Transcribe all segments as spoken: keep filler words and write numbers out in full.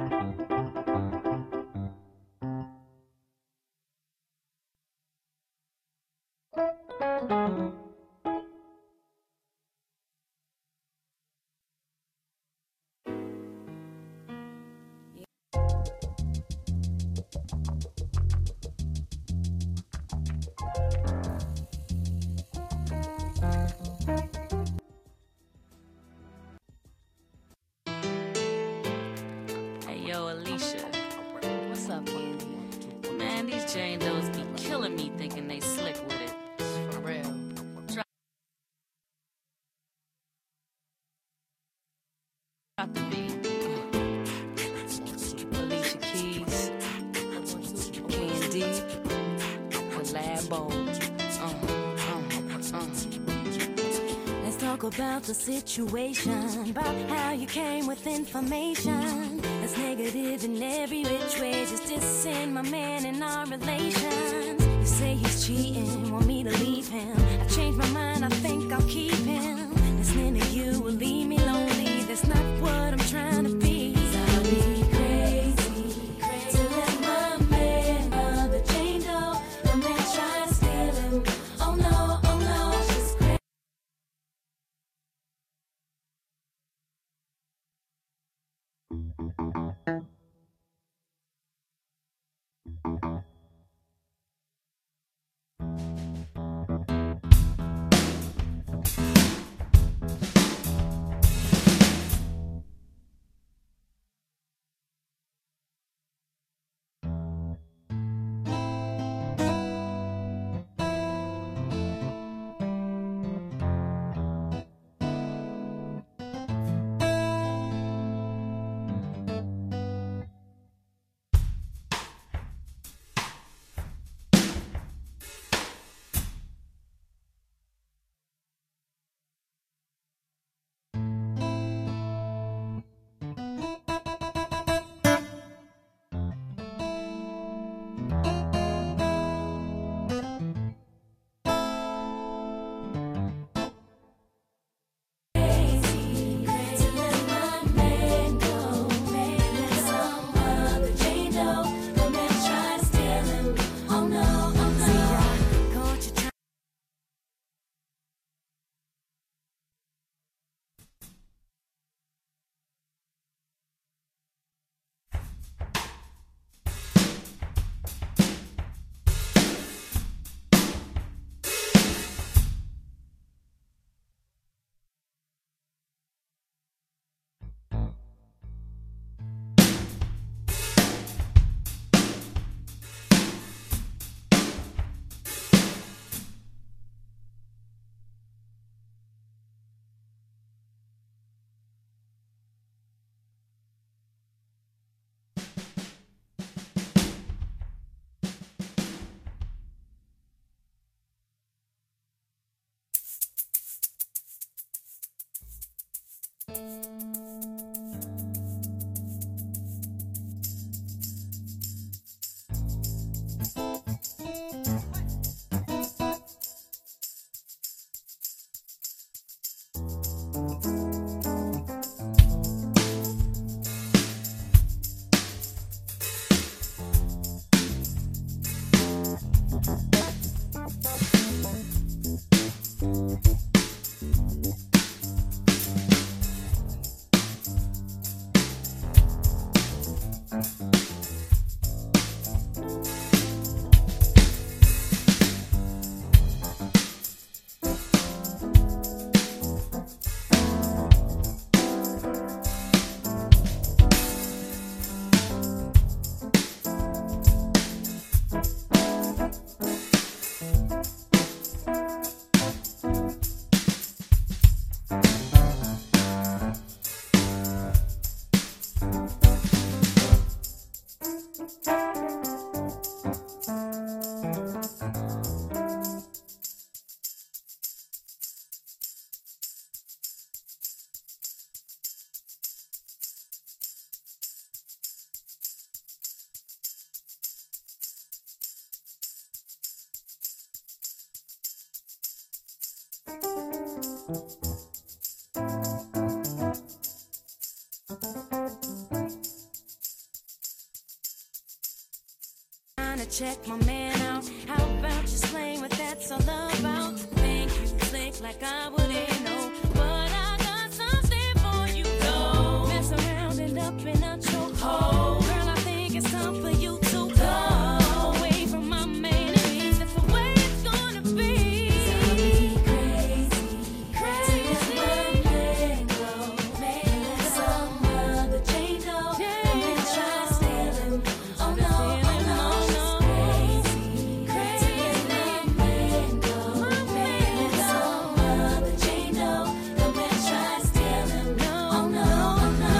Hey, yo, Alicia. What's up, Candy? Man, these Jane Does be killing me thinking they slick with it. For real. Drop the beat. Alicia Keys. Candy. Collabo. Uh, uh, uh. Let's talk about the situation, about how you came with information that's negative in every which way, just dissing my man in our relations. You say he's cheating, want me to leave him. I changed my mind, I think I'll keep him. Listening to you will leave me lonely, that's not what I'm trying to be. I'll be crazy, crazy to let my man, mother Jane Doe, the man try to steal him. Oh no, oh no, she's crazy. wanna check my man out. How about just explain what that's all about? Think you think like I wouldn't know, but I got something for you. Go mess around and up in a chokehold. Girl, I think it's time for you to go away from my man. It means that's the way it's gonna be. I'll be crazy, crazy as my man go. Maybe let some other chain go, and then try to steal him. Oh no, oh no, crazy, crazy as my man go. Maybe let some other chain go, and then try to steal him. Oh no, oh no.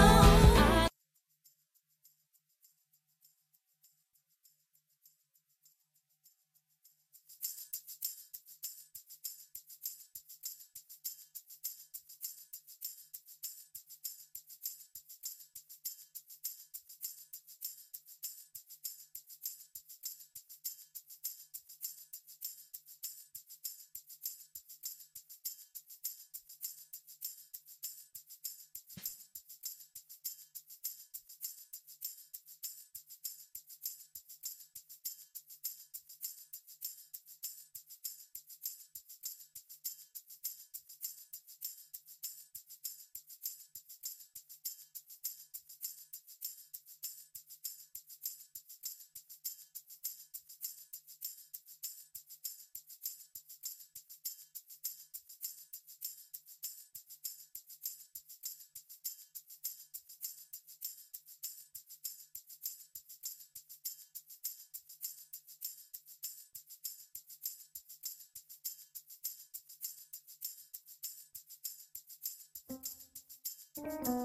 Thank you.